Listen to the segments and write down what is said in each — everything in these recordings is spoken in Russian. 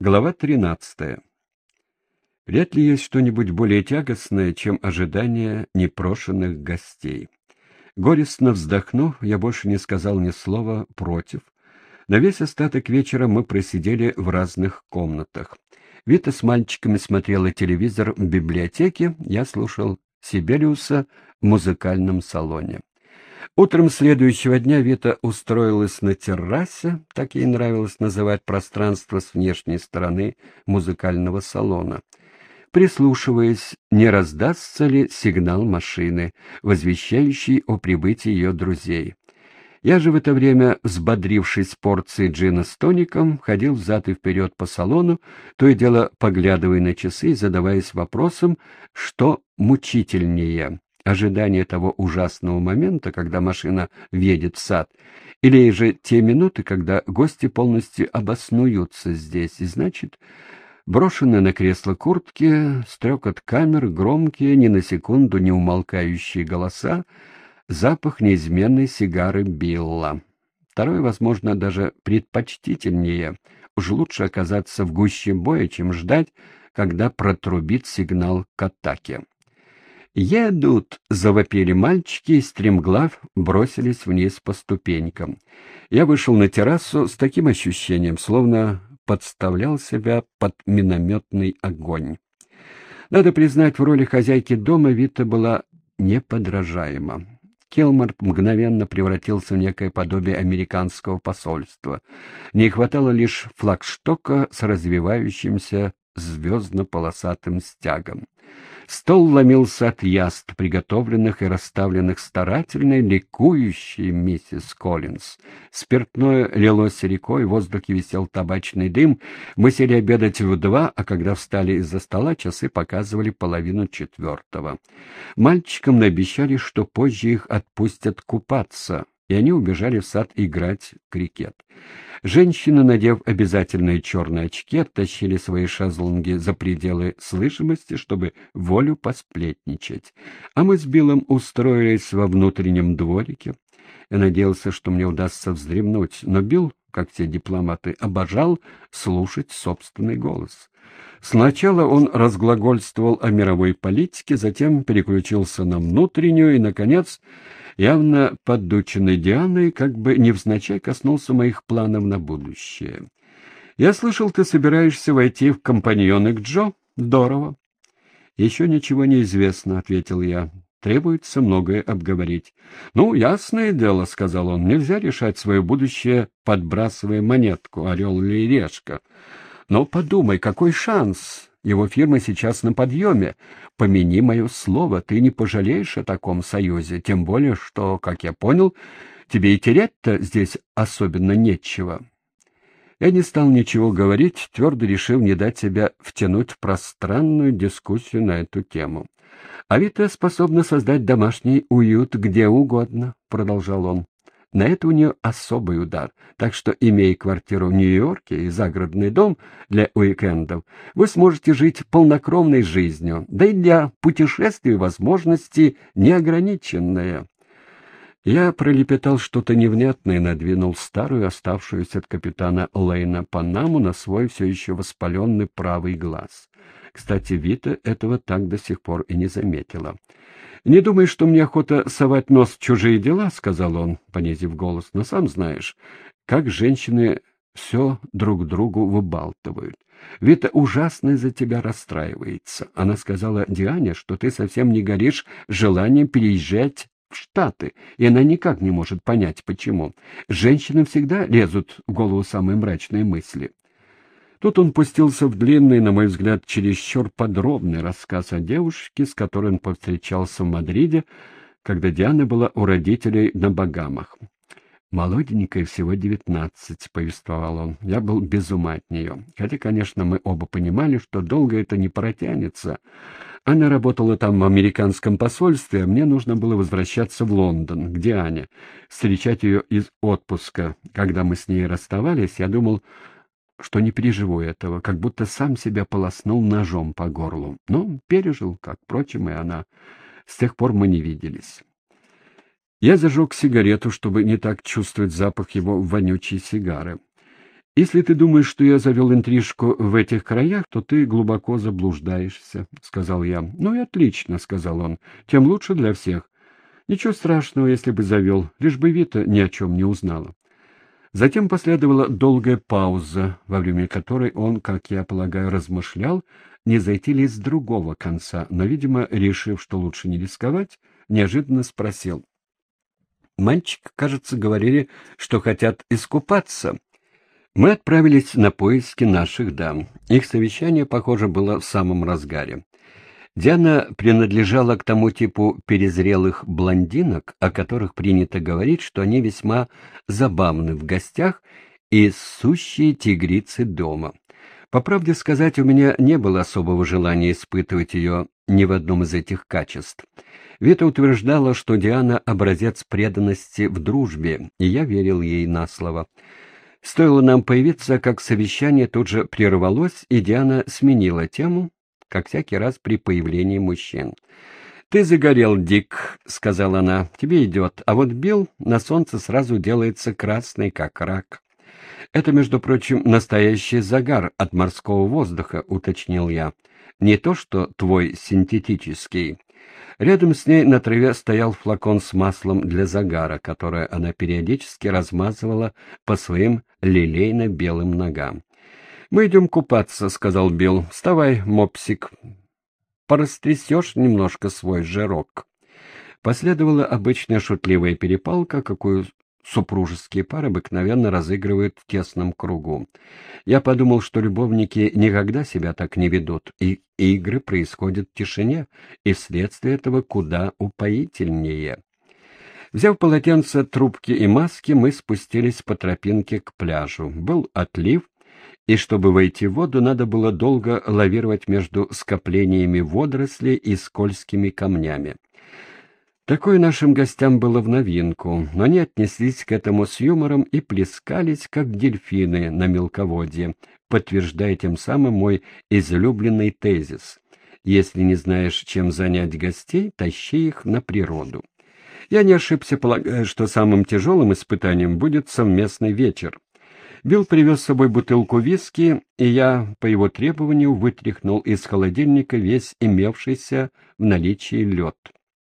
Глава 13. Вряд ли есть что-нибудь более тягостное, чем ожидание непрошенных гостей. Горестно вздохнув, я больше не сказал ни слова против. На весь остаток вечера мы просидели в разных комнатах. Вита с мальчиками смотрела телевизор в библиотеке, я слушал Сибелиуса в музыкальном салоне. Утром следующего дня Вита устроилась на террасе, так ей нравилось называть пространство с внешней стороны музыкального салона, прислушиваясь, не раздастся ли сигнал машины, возвещающий о прибытии ее друзей. Я же в это время, взбодрившись порцией джина с тоником, ходил взад и вперед по салону, то и дело поглядывая на часы и задаваясь вопросом, что мучительнее — ожидание того ужасного момента, когда машина въедет в сад, или же те минуты, когда гости полностью обоснуются здесь, и значит, брошенные на кресло куртки, стрекот камер, громкие, ни на секунду не умолкающие голоса, запах неизменной сигары Билла. Второе, возможно, даже предпочтительнее. Уж лучше оказаться в гуще боя, чем ждать, когда протрубит сигнал к атаке. «Едут!» — завопили мальчики, и стремглав бросились вниз по ступенькам. Я вышел на террасу с таким ощущением, словно подставлял себя под минометный огонь. Надо признать, в роли хозяйки дома Вита была неподражаема. Килмор мгновенно превратился в некое подобие американского посольства. Не хватало лишь флагштока с развивающимся звездно-полосатым стягом. Стол ломился от яств, приготовленных и расставленных старательной, ликующей миссис Коллинз. Спиртное лилось рекой, в воздухе висел табачный дым. Мы сели обедать в 2, а когда встали из-за стола, часы показывали 3:30. Мальчикам наобещали, что позже их отпустят купаться, и они убежали в сад играть в крикет. Женщины, надев обязательные черные очки, оттащили свои шезлонги за пределы слышимости, чтобы волю посплетничать. А мы с Биллом устроились во внутреннем дворике. Я надеялся, что мне удастся вздремнуть, но Билл, как все дипломаты, обожал слушать собственный голос. Сначала он разглагольствовал о мировой политике, затем переключился на внутреннюю и, наконец, явно поддученный Дианой, как бы невзначай коснулся моих планов на будущее. «Я слышал, ты собираешься войти в компаньоны к Джо? Здорово!» «Еще ничего не известно», — ответил я. «Требуется многое обговорить». «Ну, ясное дело», — сказал он, — «нельзя решать свое будущее, подбрасывая монетку, орел или решка. Но подумай, какой шанс! Его фирма сейчас на подъеме. Помяни мое слово, ты не пожалеешь о таком союзе, тем более, что, как я понял, тебе и терять-то здесь особенно нечего». Я не стал ничего говорить, твердо решив не дать себя втянуть в пространную дискуссию на эту тему. «А Вита способна создать домашний уют где угодно», — продолжал он. «На это у нее особый удар, так что, имея квартиру в Нью-Йорке и загородный дом для уикендов, вы сможете жить полнокровной жизнью, да и для путешествий возможности неограниченные». Я пролепетал что-то невнятное и надвинул старую, оставшуюся от капитана Лейна панаму на свой все еще воспаленный правый глаз. Кстати, Вита этого так до сих пор и не заметила. «Не думай, что мне охота совать нос в чужие дела», — сказал он, понизив голос, — «но сам знаешь, как женщины все друг другу выбалтывают. Вита ужасно из-за тебя расстраивается. Она сказала Диане, что ты совсем не горишь желанием переезжать в Штаты, и она никак не может понять, почему. Женщинам всегда лезут в голову самые мрачные мысли». Тут он пустился в длинный, на мой взгляд, чересчур подробный рассказ о девушке, с которой он повстречался в Мадриде, когда Диана была у родителей на Багамах. «Молоденькая, всего 19, — повествовал он. Я был без ума от нее. Хотя, конечно, мы оба понимали, что долго это не протянется. Она работала там в американском посольстве, а мне нужно было возвращаться в Лондон, к Диане, встречать ее из отпуска. Когда мы с ней расставались, я думал, что не переживу этого, как будто сам себя полоснул ножом по горлу. Но пережил, как, впрочем, и она. С тех пор мы не виделись. Я зажег сигарету, чтобы не так чувствовать запах его вонючей сигары. «Если ты думаешь, что я завел интрижку в этих краях, то ты глубоко заблуждаешься», — сказал я. «Ну и отлично», — сказал он, — «тем лучше для всех. Ничего страшного, если бы завел, лишь бы Вита ни о чем не узнала». Затем последовала долгая пауза, во время которой он, как я полагаю, размышлял, не зайти ли с другого конца, но, видимо, решив, что лучше не рисковать, неожиданно спросил. «Мальчик, кажется, говорили, что хотят искупаться». Мы отправились на поиски наших дам. Их совещание, похоже, было в самом разгаре. Диана принадлежала к тому типу перезрелых блондинок, о которых принято говорить, что они весьма забавны в гостях и сущие тигрицы дома. По правде сказать, у меня не было особого желания испытывать ее ни в одном из этих качеств. Вита утверждала, что Диана — образец преданности в дружбе, и я верил ей на слово. Стоило нам появиться, как совещание тут же прервалось, и Диана сменила тему, как всякий раз при появлении мужчин. «Ты загорел, Дик», — сказала она, — «тебе идет, а вот Билл на солнце сразу делается красный, как рак». «Это, между прочим, настоящий загар от морского воздуха», — уточнил я. «Не то, что твой синтетический». Рядом с ней на траве стоял флакон с маслом для загара, которое она периодически размазывала по своим лилейно-белым ногам. «Мы идем купаться», — сказал Билл. «Вставай, мопсик, порастрясешь немножко свой жирок». Последовала обычная шутливая перепалка, какую супружеские пары обыкновенно разыгрывают в тесном кругу. Я подумал, что любовники никогда себя так не ведут, и игры происходят в тишине, и вследствие этого куда упоительнее. Взяв полотенце, трубки и маски, мы спустились по тропинке к пляжу. Был отлив, и чтобы войти в воду, надо было долго лавировать между скоплениями водорослей и скользкими камнями. Такое нашим гостям было в новинку, но они отнеслись к этому с юмором и плескались, как дельфины на мелководье, подтверждая тем самым мой излюбленный тезис: если не знаешь, чем занять гостей, тащи их на природу. Я не ошибся, полагая, что самым тяжелым испытанием будет совместный вечер. Билл привез с собой бутылку виски, и я, по его требованию, вытряхнул из холодильника весь имевшийся в наличии лед.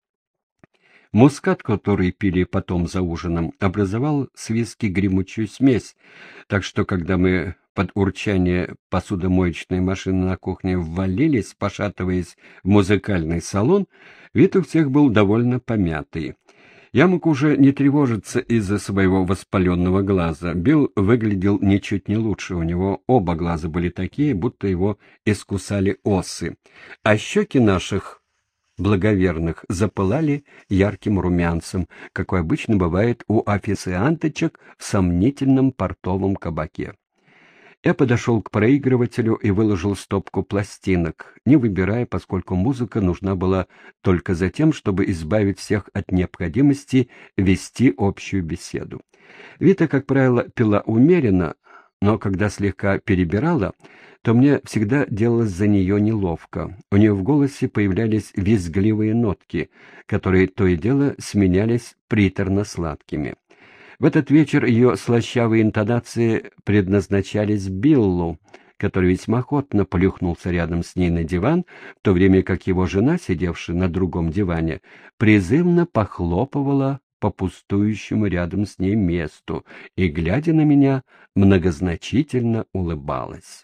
Мускат, который пили потом за ужином, образовал с виски гремучую смесь, так что, когда мы под урчание посудомоечной машины на кухне ввалились, пошатываясь в музыкальный салон, вид у всех был довольно помятый. Я мог уже не тревожиться из-за своего воспаленного глаза. Билл выглядел ничуть не лучше, у него оба глаза были такие, будто его искусали осы, а щеки наших благоверных запылали ярким румянцем, какой обычно бывает у официанточек в сомнительном портовом кабаке. Я подошел к проигрывателю и выложил стопку пластинок, не выбирая, поскольку музыка нужна была только за тем, чтобы избавить всех от необходимости вести общую беседу. Вита, как правило, пила умеренно, но когда слегка перебирала, то мне всегда делалось за нее неловко. У нее в голосе появлялись визгливые нотки, которые то и дело сменялись приторно-сладкими. В этот вечер ее слащавые интонации предназначались Биллу, который весьма охотно плюхнулся рядом с ней на диван, в то время как его жена, сидевшая на другом диване, призывно похлопывала по пустующему рядом с ней месту и, глядя на меня, многозначительно улыбалась.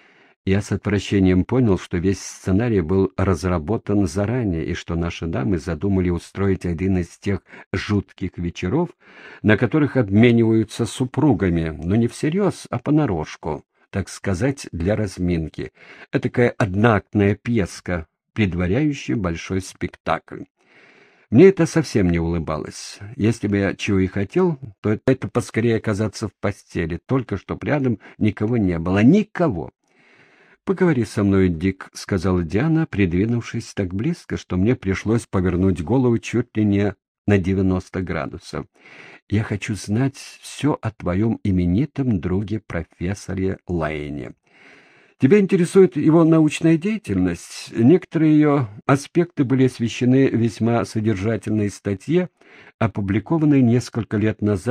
Я с отвращением понял, что весь сценарий был разработан заранее, и что наши дамы задумали устроить один из тех жутких вечеров, на которых обмениваются супругами, но не всерьез, а понарошку, так сказать, для разминки. Этакая одноактная пьеска, предваряющая большой спектакль. Мне это совсем не улыбалось. Если бы я чего и хотел, то это поскорее оказаться в постели, только чтоб рядом никого не было. Никого. «Поговори со мной, Дик», — сказала Диана, придвинувшись так близко, что мне пришлось повернуть голову чуть ли не на 90 градусов. «Я хочу знать все о твоем именитом друге профессоре Лайне. Тебя интересует его научная деятельность? Некоторые ее аспекты были освещены в весьма содержательной статье, опубликованной несколько лет назад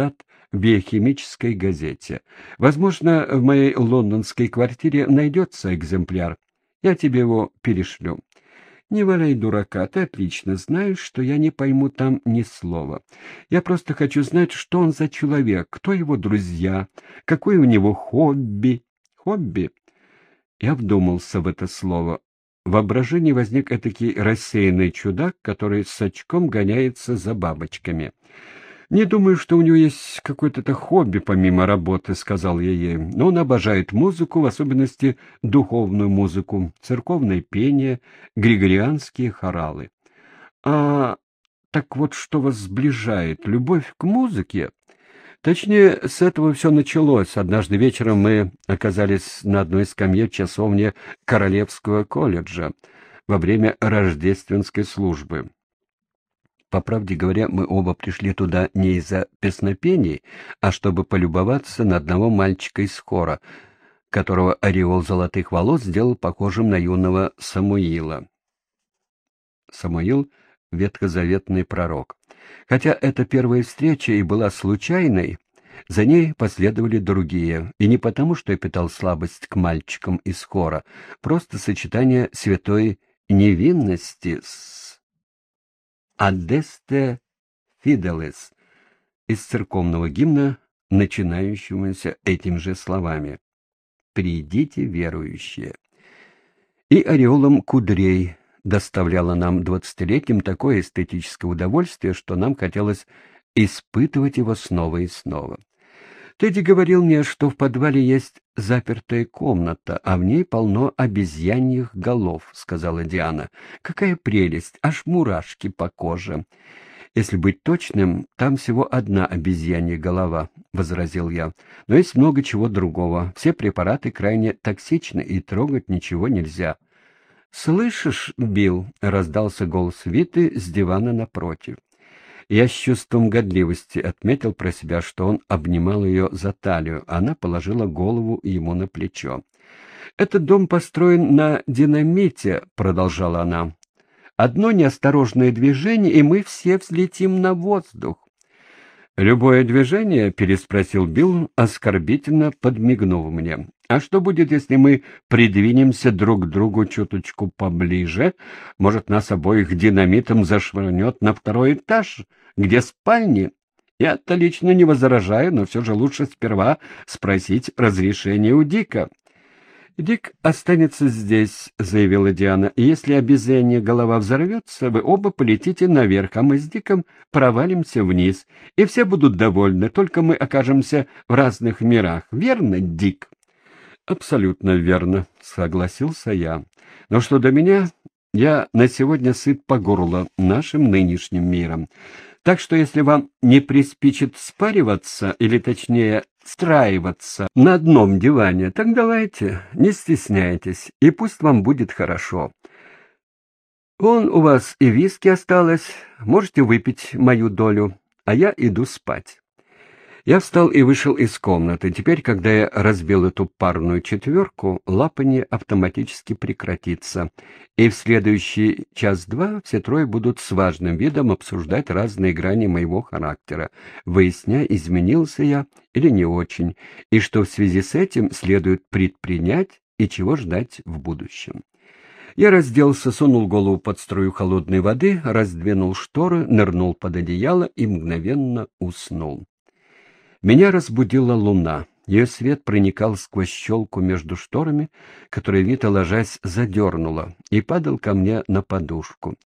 в биохимической газете. Возможно, в моей лондонской квартире найдется экземпляр. Я тебе его перешлю. Не валяй дурака, ты отлично знаешь, что я не пойму там ни слова. Я просто хочу знать, что он за человек, кто его друзья, какое у него хобби. Хобби? Я вдумался в это слово. В воображении возник этакий рассеянный чудак, который с очком гоняется за бабочками. «Не думаю, что у него есть какое-то хобби помимо работы», — сказал я ей. «Но он обожает музыку, в особенности духовную музыку, церковное пение, григорианские хоралы». «А так вот что вас сближает? Любовь к музыке?» Точнее, с этого все началось. Однажды вечером мы оказались на одной скамье в часовне Королевского колледжа во время рождественской службы. По правде говоря, мы оба пришли туда не из-за песнопений, а чтобы полюбоваться на одного мальчика из хора, которого ореол золотых волос сделал похожим на юного Самуила. Самуил — ветхозаветный пророк. Хотя эта первая встреча и была случайной, за ней последовали другие, и не потому, что я питал слабость к мальчикам из хора, просто сочетание святой невинности с «Адесте Фиделес» из церковного гимна, начинающегося этими же словами «Придите, верующие». И ореолом кудрей доставляло нам, 20-летним, такое эстетическое удовольствие, что нам хотелось испытывать его снова и снова. Тедди говорил мне, что в подвале есть запертая комната, а в ней полно обезьяньих голов, — сказала Диана. Какая прелесть, аж мурашки по коже. Если быть точным, там всего одна обезьянья голова, — возразил я. Но есть много чего другого. Все препараты крайне токсичны, и трогать ничего нельзя. «Слышишь, Билл?» — раздался голос Виты с дивана напротив. Я с чувством годливости отметил про себя, что он обнимал ее за талию, а она положила голову ему на плечо. «Этот дом построен на динамите», — продолжала она. «Одно неосторожное движение, и мы все взлетим на воздух». «Любое движение?» — переспросил Билл, оскорбительно подмигнув мне. «А что будет, если мы придвинемся друг к другу чуточку поближе? Может, нас обоих динамитом зашвырнет на второй этаж, где спальни? Я-то лично не возражаю, но все же лучше сперва спросить разрешение у Дика». «Дик останется здесь», — заявила Диана, — «и если обезьянья голова взорвется, вы оба полетите наверх, а мы с Диком провалимся вниз, и все будут довольны, только мы окажемся в разных мирах. Верно, Дик?» «Абсолютно верно», — согласился я. «Но что до меня, я на сегодня сыт по горло нашим нынешним миром. Так что если вам не приспичит спариваться, или точнее встраиваться на одном диване, так давайте, не стесняйтесь, и пусть вам будет хорошо. Вон у вас и виски осталось, можете выпить мою долю, а я иду спать». Я встал и вышел из комнаты. Теперь, когда я разбил эту парную четверку, лапанье автоматически прекратится, и в следующий час-два все трое будут с важным видом обсуждать разные грани моего характера, выясняя, изменился я или не очень, и что в связи с этим следует предпринять и чего ждать в будущем. Я разделся, сунул голову под струю холодной воды, раздвинул шторы, нырнул под одеяло и мгновенно уснул. Меня разбудила луна. Ее свет проникал сквозь щелку между шторами, которую Вита, ложась, задернула, и падал ко мне на подушку.